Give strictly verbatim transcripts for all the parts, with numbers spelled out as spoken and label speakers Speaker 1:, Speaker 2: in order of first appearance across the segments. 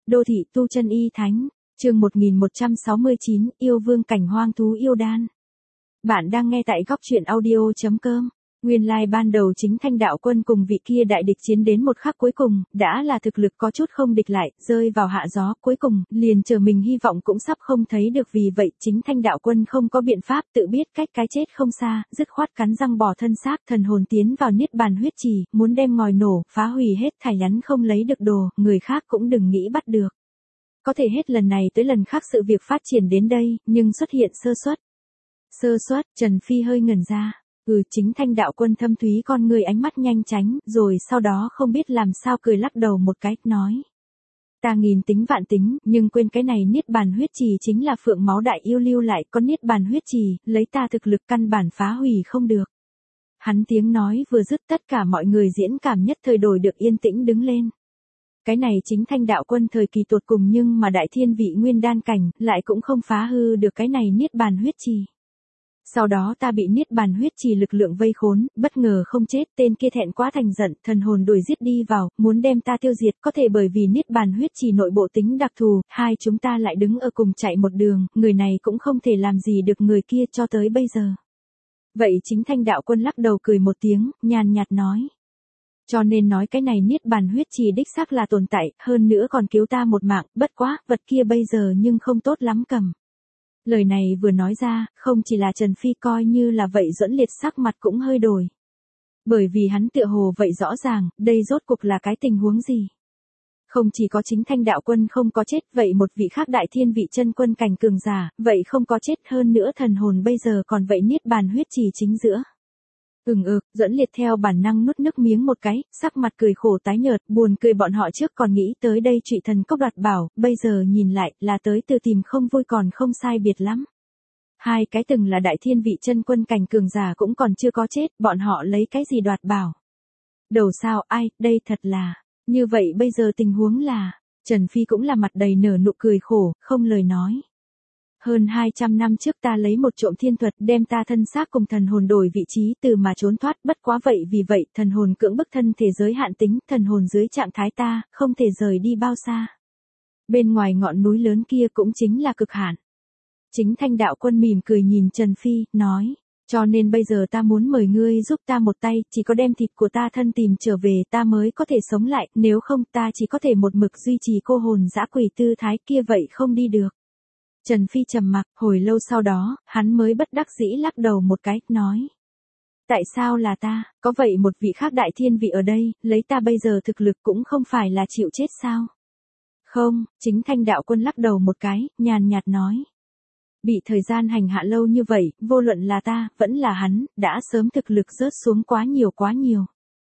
Speaker 1: Đô thị tu chân y thánh, chương một nghìn một trăm sáu mươi chín, yêu vương cảnh hoang thú yêu đan. Bạn đang nghe tại góc truyện audio.com. Nguyên lai ban đầu Chính Thanh đạo quân cùng vị kia đại địch chiến đến một khắc cuối cùng, đã là thực lực có chút không địch lại, rơi vào hạ gió, cuối cùng, liền chờ mình hy vọng cũng sắp không thấy được, vì vậy Chính Thanh đạo quân không có biện pháp, tự biết cách cái chết không xa, dứt khoát cắn răng bỏ thân xác, thần hồn tiến vào niết bàn huyết trì, muốn đem ngòi nổ, phá hủy hết thảy nhắn không lấy được đồ, người khác cũng đừng nghĩ bắt được. Có thể hết lần này tới lần khác sự việc phát triển đến đây, nhưng xuất hiện sơ suất. Sơ suất, Trần Phi hơi ngẩn ra. Ừ, Chính Thanh đạo quân thâm thúy con người ánh mắt nhanh tránh, rồi sau đó không biết làm sao cười lắc đầu một cái, nói. Ta nghìn tính vạn tính, nhưng quên cái này niết bàn huyết trì chính là phượng máu đại yêu lưu lại, có niết bàn huyết trì, lấy ta thực lực căn bản phá hủy không được. Hắn tiếng nói vừa dứt, tất cả mọi người diễn cảm nhất thời đổi được yên tĩnh đứng lên. Cái này Chính Thanh đạo quân thời kỳ tột cùng, nhưng mà đại thiên vị nguyên đan cảnh, lại cũng không phá hư được cái này niết bàn huyết trì. Sau đó ta bị niết bàn huyết trì lực lượng vây khốn, bất ngờ không chết, tên kia thẹn quá thành giận, thần hồn đuổi giết đi vào, muốn đem ta tiêu diệt, có thể bởi vì niết bàn huyết trì nội bộ tính đặc thù, hai chúng ta lại đứng ở cùng chạy một đường, người này cũng không thể làm gì được người kia cho tới bây giờ. Vậy Chính Thanh đạo quân lắc đầu cười một tiếng, nhàn nhạt nói. Cho nên nói cái này niết bàn huyết trì đích xác là tồn tại, hơn nữa còn cứu ta một mạng, bất quá, vật kia bây giờ nhưng không tốt lắm cầm. Lời này vừa nói ra, không chỉ là Trần Phi coi như là vậy Duẫn Liệt sắc mặt cũng hơi đổi. Bởi vì hắn tựa hồ vậy rõ ràng, đây rốt cuộc là cái tình huống gì. Không chỉ có Chính Thanh đạo quân không có chết, vậy một vị khác đại thiên vị chân quân cảnh cường giả, vậy không có chết, hơn nữa thần hồn bây giờ còn vậy niết bàn huyết trì chính giữa. Ừm ực, Duẫn Liệt theo bản năng nuốt nước miếng một cái, sắc mặt cười khổ tái nhợt, buồn cười bọn họ trước còn nghĩ tới đây Trụy Thần Cốc đoạt bảo, bây giờ nhìn lại, là tới từ tìm không vui còn không sai biệt lắm. Hai cái từng là đại thiên vị chân quân cảnh cường giả cũng còn chưa có chết, bọn họ lấy cái gì đoạt bảo. Đầu sao, ai, đây thật là, như vậy bây giờ tình huống là, Trần Phi cũng là mặt đầy nở nụ cười khổ, không lời nói. Hơn hai trăm năm trước ta lấy một trộm thiên thuật đem ta thân xác cùng thần hồn đổi vị trí từ mà trốn thoát, bất quá vậy vì vậy thần hồn cưỡng bức thân thể giới hạn tính, thần hồn dưới trạng thái ta, không thể rời đi bao xa. Bên ngoài ngọn núi lớn kia cũng chính là cực hạn. Chính Thanh đạo quân mỉm cười nhìn Trần Phi, nói, cho nên bây giờ ta muốn mời ngươi giúp ta một tay, chỉ có đem thịt của ta thân tìm trở về ta mới có thể sống lại, nếu không ta chỉ có thể một mực duy trì cô hồn dã quỷ tư thái kia vậy không đi được. Trần Phi trầm mặc, hồi lâu sau đó, hắn mới bất đắc dĩ lắc đầu một cái, nói. Tại sao là ta, có vậy một vị khác đại thiên vị ở đây, lấy ta bây giờ thực lực cũng không phải là chịu chết sao? Không, Chính Thanh đạo quân lắc đầu một cái, nhàn nhạt nói. Bị thời gian hành hạ lâu như vậy, vô luận là ta, vẫn là hắn, đã sớm thực lực rớt xuống quá nhiều quá nhiều.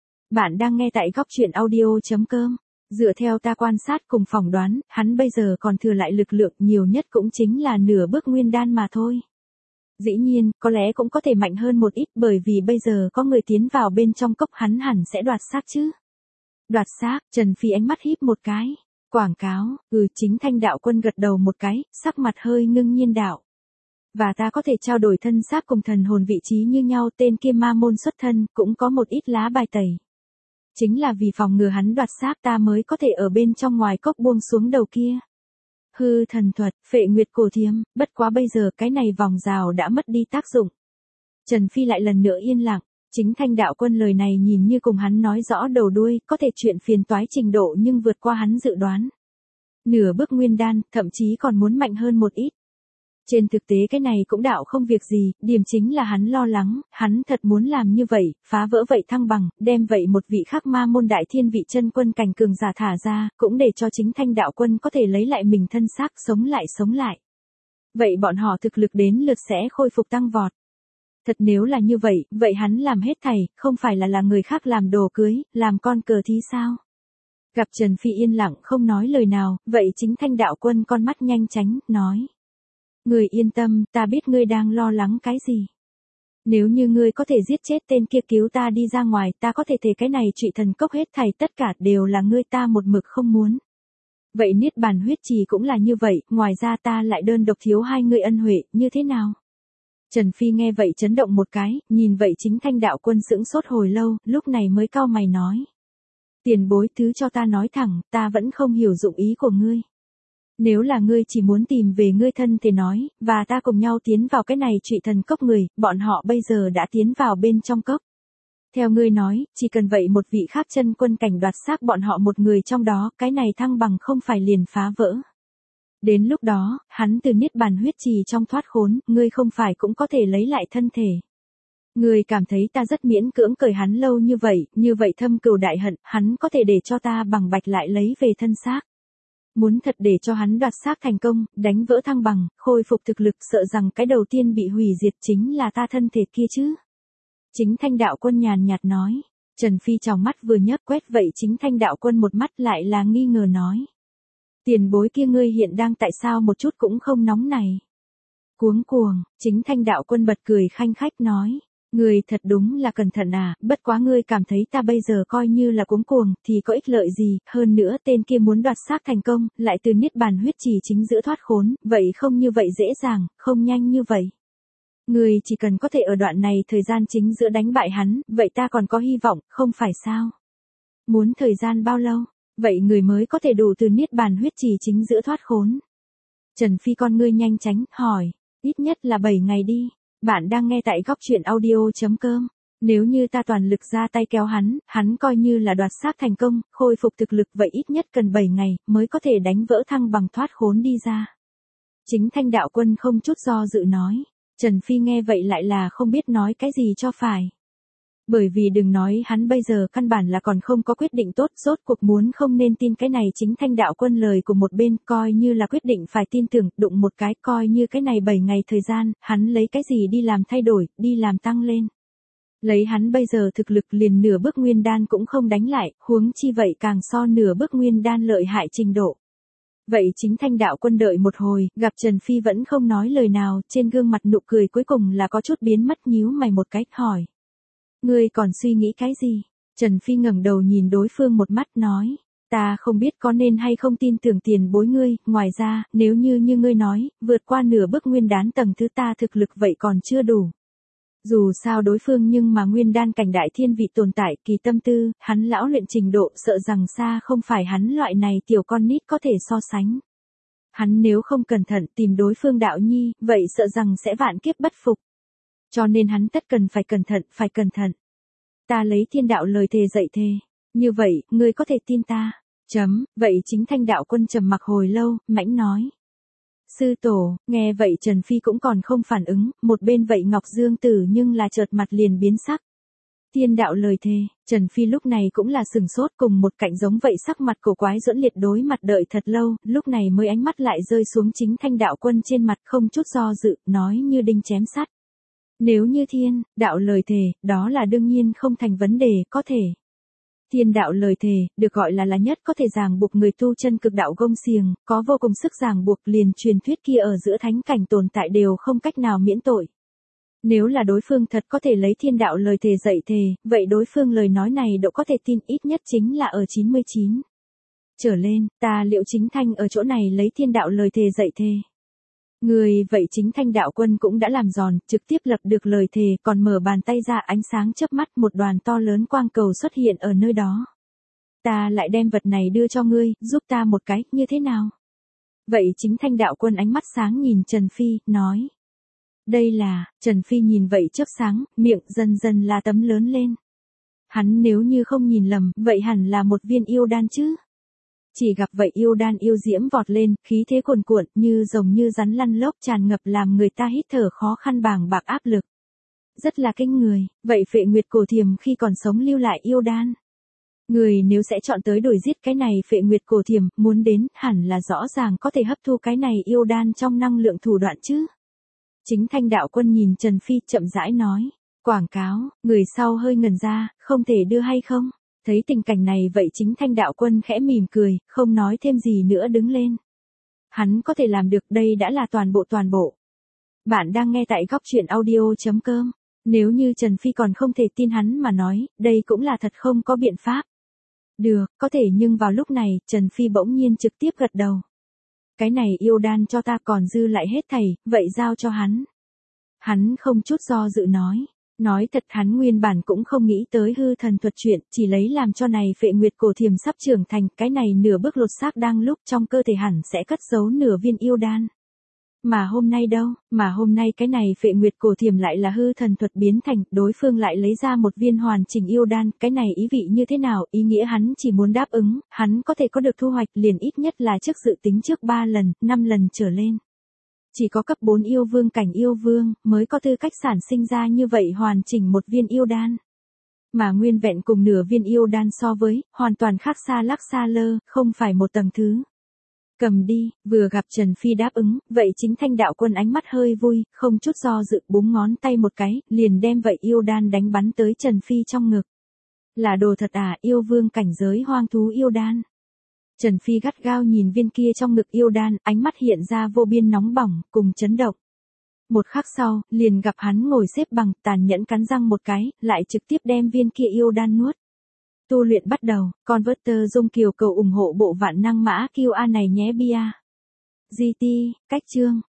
Speaker 1: Bạn đang nghe tại góc truyện audio.com. Dựa theo ta quan sát cùng phỏng đoán, hắn bây giờ còn thừa lại lực lượng nhiều nhất cũng chính là nửa bước nguyên đan mà thôi. Dĩ nhiên, có lẽ cũng có thể mạnh hơn một ít bởi vì bây giờ có người tiến vào bên trong cốc, hắn hẳn sẽ đoạt xác chứ. Đoạt xác, Trần Phi ánh mắt híp một cái. Quảng cáo, ừ Chính Thanh đạo quân gật đầu một cái, sắc mặt hơi ngưng nhiên đạo. Và ta có thể trao đổi thân xác cùng thần hồn vị trí như nhau, tên kia ma môn xuất thân, cũng có một ít lá bài tẩy. Chính là vì phòng ngừa hắn đoạt xác ta mới có thể ở bên trong ngoài cốc buông xuống đầu kia. Hư thần thuật, phệ nguyệt cổ thiêm, bất quá bây giờ cái này vòng rào đã mất đi tác dụng. Trần Phi lại lần nữa yên lặng, Chính Thanh đạo quân lời này nhìn như cùng hắn nói rõ đầu đuôi, có thể chuyện phiền toái trình độ nhưng vượt qua hắn dự đoán. Nửa bước nguyên đan, thậm chí còn muốn mạnh hơn một ít. Trên thực tế cái này cũng đạo không việc gì, điểm chính là hắn lo lắng, hắn thật muốn làm như vậy, phá vỡ vậy thăng bằng, đem vậy một vị khác ma môn đại thiên vị chân quân cảnh cường giả thả ra, cũng để cho Chính Thanh đạo quân có thể lấy lại mình thân xác, sống lại sống lại. Vậy bọn họ thực lực đến lượt sẽ khôi phục tăng vọt. Thật nếu là như vậy, vậy hắn làm hết thảy, không phải là là người khác làm đồ cưới, làm con cờ thí sao? Gặp Trần Phi yên lặng không nói lời nào, vậy Chính Thanh đạo quân con mắt nhanh tránh, nói. Ngươi yên tâm, ta biết ngươi đang lo lắng cái gì. Nếu như ngươi có thể giết chết tên kia cứu ta đi ra ngoài, ta có thể thể cái này Trụy Thần Cốc hết thảy tất cả đều là ngươi ta một mực không muốn. Vậy niết bàn huyết trì cũng là như vậy, ngoài ra ta lại đơn độc thiếu hai ngươi ân huệ, như thế nào? Trần Phi nghe vậy chấn động một cái, nhìn vậy Chính Thanh đạo quân sững sốt hồi lâu, lúc này mới cau mày nói. Tiền bối thứ cho ta nói thẳng, ta vẫn không hiểu dụng ý của ngươi. Nếu là ngươi chỉ muốn tìm về ngươi thân thì nói, và ta cùng nhau tiến vào cái này trụy thần cốc người, bọn họ bây giờ đã tiến vào bên trong cốc. Theo ngươi nói, chỉ cần vậy một vị khác chân quân cảnh đoạt xác bọn họ một người trong đó, cái này thăng bằng không phải liền phá vỡ. Đến lúc đó, hắn từ niết bàn huyết trì trong thoát khốn, ngươi không phải cũng có thể lấy lại thân thể. Ngươi cảm thấy ta rất miễn cưỡng cởi hắn lâu như vậy, như vậy thâm cừu đại hận, hắn có thể để cho ta bằng bạch lại lấy về thân xác. Muốn thật để cho hắn đoạt xác thành công, đánh vỡ thăng bằng, khôi phục thực lực, sợ rằng cái đầu tiên bị hủy diệt chính là ta thân thể kia chứ. Chính Thanh Đạo Quân nhàn nhạt nói. Trần Phi tròng mắt vừa nhấp quét vậy Chính Thanh Đạo Quân một mắt lại là nghi ngờ nói. Tiền bối kia ngươi hiện đang tại sao một chút cũng không nóng này. Cuống cuồng, Chính Thanh Đạo Quân bật cười khanh khách nói. Ngươi thật đúng là cẩn thận à, bất quá ngươi cảm thấy ta bây giờ coi như là cuống cuồng, thì có ích lợi gì, hơn nữa tên kia muốn đoạt xác thành công, lại từ niết bàn huyết trì chính giữa thoát khốn, vậy không như vậy dễ dàng, không nhanh như vậy. Ngươi chỉ cần có thể ở đoạn này thời gian chính giữa đánh bại hắn, vậy ta còn có hy vọng, không phải sao? Muốn thời gian bao lâu? Vậy người mới có thể đủ từ niết bàn huyết trì chính giữa thoát khốn. Trần Phi con ngươi nhanh tránh, hỏi, ít nhất là bảy ngày đi. Bạn đang nghe tại góc truyện audio.com. Nếu như ta toàn lực ra tay kéo hắn, hắn coi như là đoạt xác thành công, khôi phục thực lực vậy ít nhất cần bảy ngày, mới có thể đánh vỡ thăng bằng thoát khốn đi ra. Chính Thanh Đạo Quân không chút do dự nói. Trần Phi nghe vậy lại là không biết nói cái gì cho phải. Bởi vì đừng nói hắn bây giờ căn bản là còn không có quyết định tốt, rốt cuộc muốn không nên tin cái này Chính Thanh Đạo Quân lời của một bên, coi như là quyết định phải tin tưởng, đụng một cái, coi như cái này bảy ngày thời gian, hắn lấy cái gì đi làm thay đổi, đi làm tăng lên. Lấy hắn bây giờ thực lực liền nửa bước nguyên đan cũng không đánh lại, huống chi vậy càng so nửa bước nguyên đan lợi hại trình độ. Vậy Chính Thanh Đạo Quân đợi một hồi, gặp Trần Phi vẫn không nói lời nào, trên gương mặt nụ cười cuối cùng là có chút biến mất, nhíu mày một cách, hỏi. Ngươi còn suy nghĩ cái gì? Trần Phi ngẩng đầu nhìn đối phương một mắt nói. Ta không biết có nên hay không tin tưởng tiền bối ngươi, ngoài ra, nếu như như ngươi nói, vượt qua nửa bước nguyên đán tầng thứ ta thực lực vậy còn chưa đủ. Dù sao đối phương nhưng mà nguyên đan cảnh đại thiên vị tồn tại, kỳ tâm tư, hắn lão luyện trình độ sợ rằng xa không phải hắn loại này tiểu con nít có thể so sánh. Hắn nếu không cẩn thận tìm đối phương đạo nhi, vậy sợ rằng sẽ vạn kiếp bất phục. Cho nên hắn tất cần phải cẩn thận, phải cẩn thận. Ta lấy thiên đạo lời thề dạy thề. Như vậy, ngươi có thể tin ta. Chấm, vậy Chính Thanh Đạo Quân trầm mặc hồi lâu, mãnh nói. Sư tổ, nghe vậy Trần Phi cũng còn không phản ứng, một bên vậy Ngọc Dương Tử nhưng là chợt mặt liền biến sắc. Thiên đạo lời thề, Trần Phi lúc này cũng là sừng sốt, cùng một cạnh giống vậy sắc mặt cổ quái duẫn liệt đối mặt đợi thật lâu, lúc này mới ánh mắt lại rơi xuống Chính Thanh Đạo Quân trên mặt không chút do dự, nói như đinh chém sắt. Nếu như thiên, đạo lời thề, đó là đương nhiên không thành vấn đề, có thể. Thiên đạo lời thề, được gọi là là nhất có thể ràng buộc người tu chân cực đạo gông xiềng, có vô cùng sức ràng buộc, liền truyền thuyết kia ở giữa thánh cảnh tồn tại đều không cách nào miễn tội. Nếu là đối phương thật có thể lấy thiên đạo lời thề dạy thề, vậy đối phương lời nói này độ có thể tin ít nhất chính là ở chín mươi chín. Trở lên, ta liệu Chính Thanh ở chỗ này lấy thiên đạo lời thề dạy thề. Người vậy Chính Thanh Đạo Quân cũng đã làm giòn, trực tiếp lập được lời thề, còn mở bàn tay ra ánh sáng chớp mắt, một đoàn to lớn quang cầu xuất hiện ở nơi đó. Ta lại đem vật này đưa cho ngươi, giúp ta một cái, như thế nào? Vậy Chính Thanh Đạo Quân ánh mắt sáng nhìn Trần Phi, nói. Đây là, Trần Phi nhìn vậy chớp sáng, miệng dần dần là tấm lớn lên. Hắn nếu như không nhìn lầm, vậy hẳn là một viên yêu đan chứ? Chỉ gặp vậy yêu đan yêu diễm vọt lên, khí thế cuồn cuộn, như rồng như rắn lăn lốc tràn ngập làm người ta hít thở khó khăn bàng bạc áp lực. Rất là kinh người, vậy Phệ Nguyệt Cổ Thiềm khi còn sống lưu lại yêu đan. Người nếu sẽ chọn tới đuổi giết cái này Phệ Nguyệt Cổ Thiềm, muốn đến, hẳn là rõ ràng có thể hấp thu cái này yêu đan trong năng lượng thủ đoạn chứ. Chính Thanh Đạo Quân nhìn Trần Phi chậm rãi nói, quảng cáo, người sau hơi ngẩn ra, không thể đưa hay không? Thấy tình cảnh này vậy Chính Thanh Đạo Quân khẽ mỉm cười, không nói thêm gì nữa đứng lên. Hắn có thể làm được, đây đã là toàn bộ toàn bộ. Bạn đang nghe tại góc truyện audio.com. Nếu như Trần Phi còn không thể tin hắn mà nói, đây cũng là thật không có biện pháp. Được, có thể nhưng vào lúc này, Trần Phi bỗng nhiên trực tiếp gật đầu. Cái này yêu đan cho ta còn dư lại hết thảy, vậy giao cho hắn. Hắn không chút do dự nói. Nói thật hắn nguyên bản cũng không nghĩ tới hư thần thuật chuyện, chỉ lấy làm cho này phệ nguyệt cổ thiềm sắp trưởng thành, cái này nửa bước lột xác đang lúc trong cơ thể hẳn sẽ cất giấu nửa viên yêu đan. Mà hôm nay đâu, mà hôm nay cái này phệ nguyệt cổ thiềm lại là hư thần thuật biến thành, đối phương lại lấy ra một viên hoàn chỉnh yêu đan, cái này ý vị như thế nào, ý nghĩa hắn chỉ muốn đáp ứng, hắn có thể có được thu hoạch liền ít nhất là trước dự tính trước ba lần, năm lần trở lên. Chỉ có cấp bốn yêu vương cảnh yêu vương, mới có tư cách sản sinh ra như vậy hoàn chỉnh một viên yêu đan. Mà nguyên vẹn cùng nửa viên yêu đan so với, hoàn toàn khác xa lắc xa lơ, không phải một tầng thứ. Cầm đi, vừa gặp Trần Phi đáp ứng, vậy chính Thanh đạo quân ánh mắt hơi vui, không chút do dự búng ngón tay một cái, liền đem vậy yêu đan đánh bắn tới Trần Phi trong ngực. Là đồ thật à, yêu vương cảnh giới hoang thú yêu đan. Trần Phi gắt gao nhìn viên kia trong ngực yêu đan, ánh mắt hiện ra vô biên nóng bỏng, cùng chấn động. Một khắc sau, liền gặp hắn ngồi xếp bằng, tàn nhẫn cắn răng một cái, lại trực tiếp đem viên kia yêu đan nuốt. Tu luyện bắt đầu, Converter Dung Kiều cầu ủng hộ bộ vạn năng mã Q A này nhé bia. giê tê, cách chương.